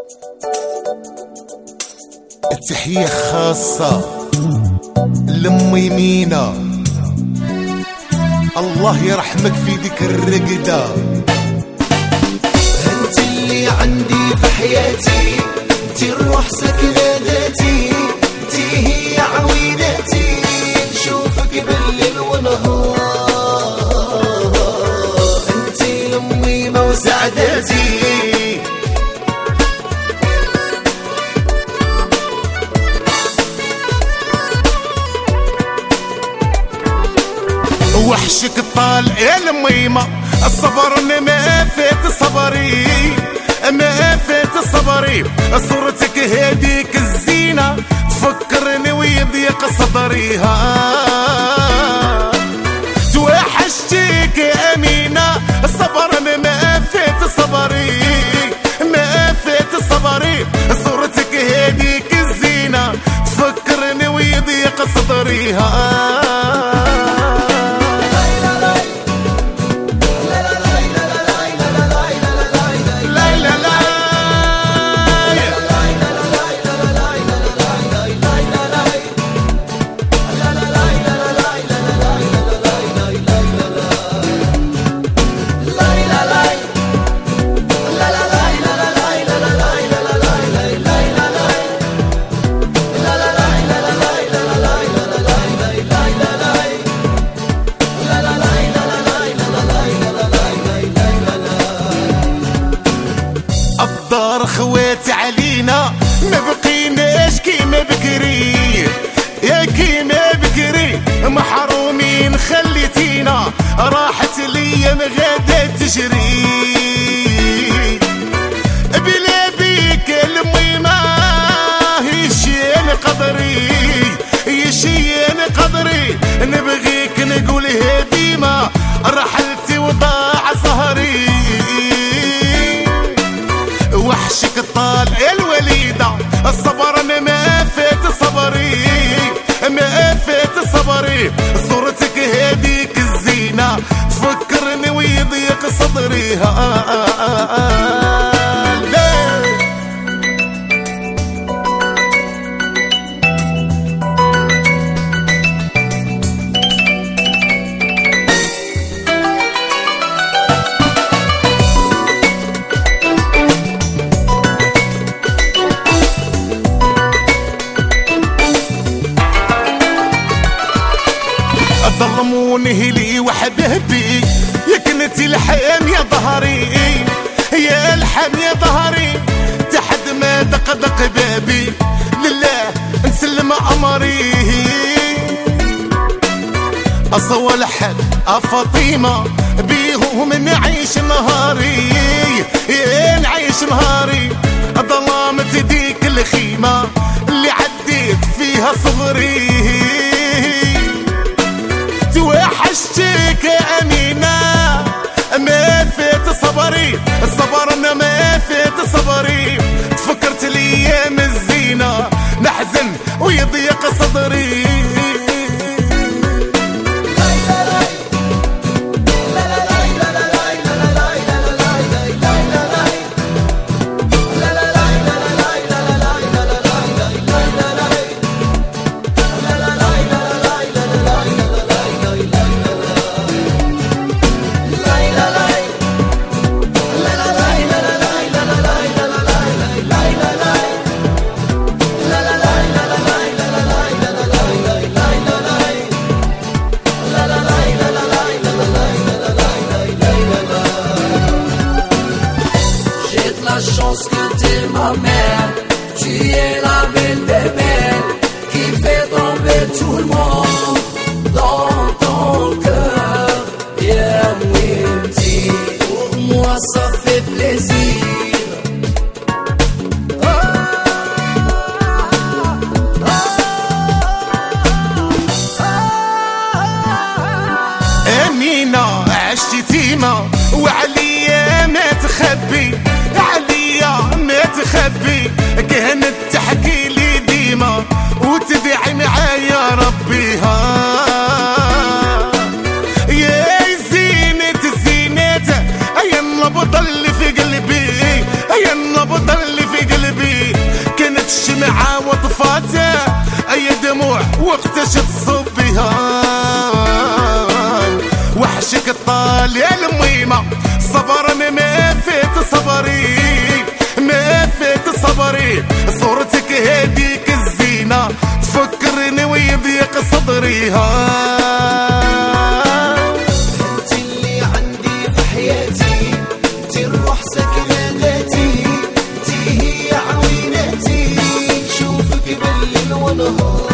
تحية خاصة لأمي مينا، الله يرحمك في ديك الرقدة. انت اللي عندي في حياتي، انت الروح سكنة ذاتي، انت هي عويناتي، نشوفك بالليل ونهار، انت الأميمة وسعداتي. وحشك طال يا الميمة، الصبر ما فات صبري، ما فات صبري، صورتك هاديك الزينة تفكرني ويضيق صدري. توحشتك يا أمينة، الصبر ما فات صبري، ما فات صبري، صورتك هاديك الزينة تفكرني ويضيق صدري. الدار خواتي علينا، ما بقيناش كيما بكري، يا كيما بكري، محرومين خليتينا، راحت الايام غادا تجري. بلا بيك الميمة يشين قدري، يشين قدري، نبغيك نقولها ديما، رحلتي وضاع سهري. وحشك طال يا الوليدة، الصبر ما فات صبري، ما فات صبري، صورتك هاديك الزينة تفكرني ويضيق صدري. ظلموني لي وحبابي، يا كنتي الحام يا ظهري، يا الحام يا ظهري، تحد ما دق بابي، لله نسلم امري. اصوالحد فاطمة بيهم نعيش نهاري، نعيش نهاري، ظلامة ديك الخيمة اللي عديت فيها صغري. توحشتك يا أمينة، ما فات صبري، الصبر أنا ما فات صبري، تفكرت الأيام الزينة نحزن ويضيق صدري. Chance que t'es ma mère, tu es la belle bébé qui fait tomber tout le monde dans ton cœur. Yeah, Winty, pour moi ça fait plaisir. أمينة عشت يتيمة وعليا ما تخبي، ما تخبي، كانت تحكي لي ديما وتدعي معايا ربيها. يا زينة الزينات، أي النبض اللي في قلبي صفاته اي دموع وقتاش تصبيها. وحشك الطال يا الميمة صبر ما فات صبري ما فات صبري. صورتك هاديك الزينة تفكرني ويضيق صدري. انت اللي عندي في حياتي، انت الروح ساكنة ذاتي، انت هي عويناتي، نشوفك بالليل ونهار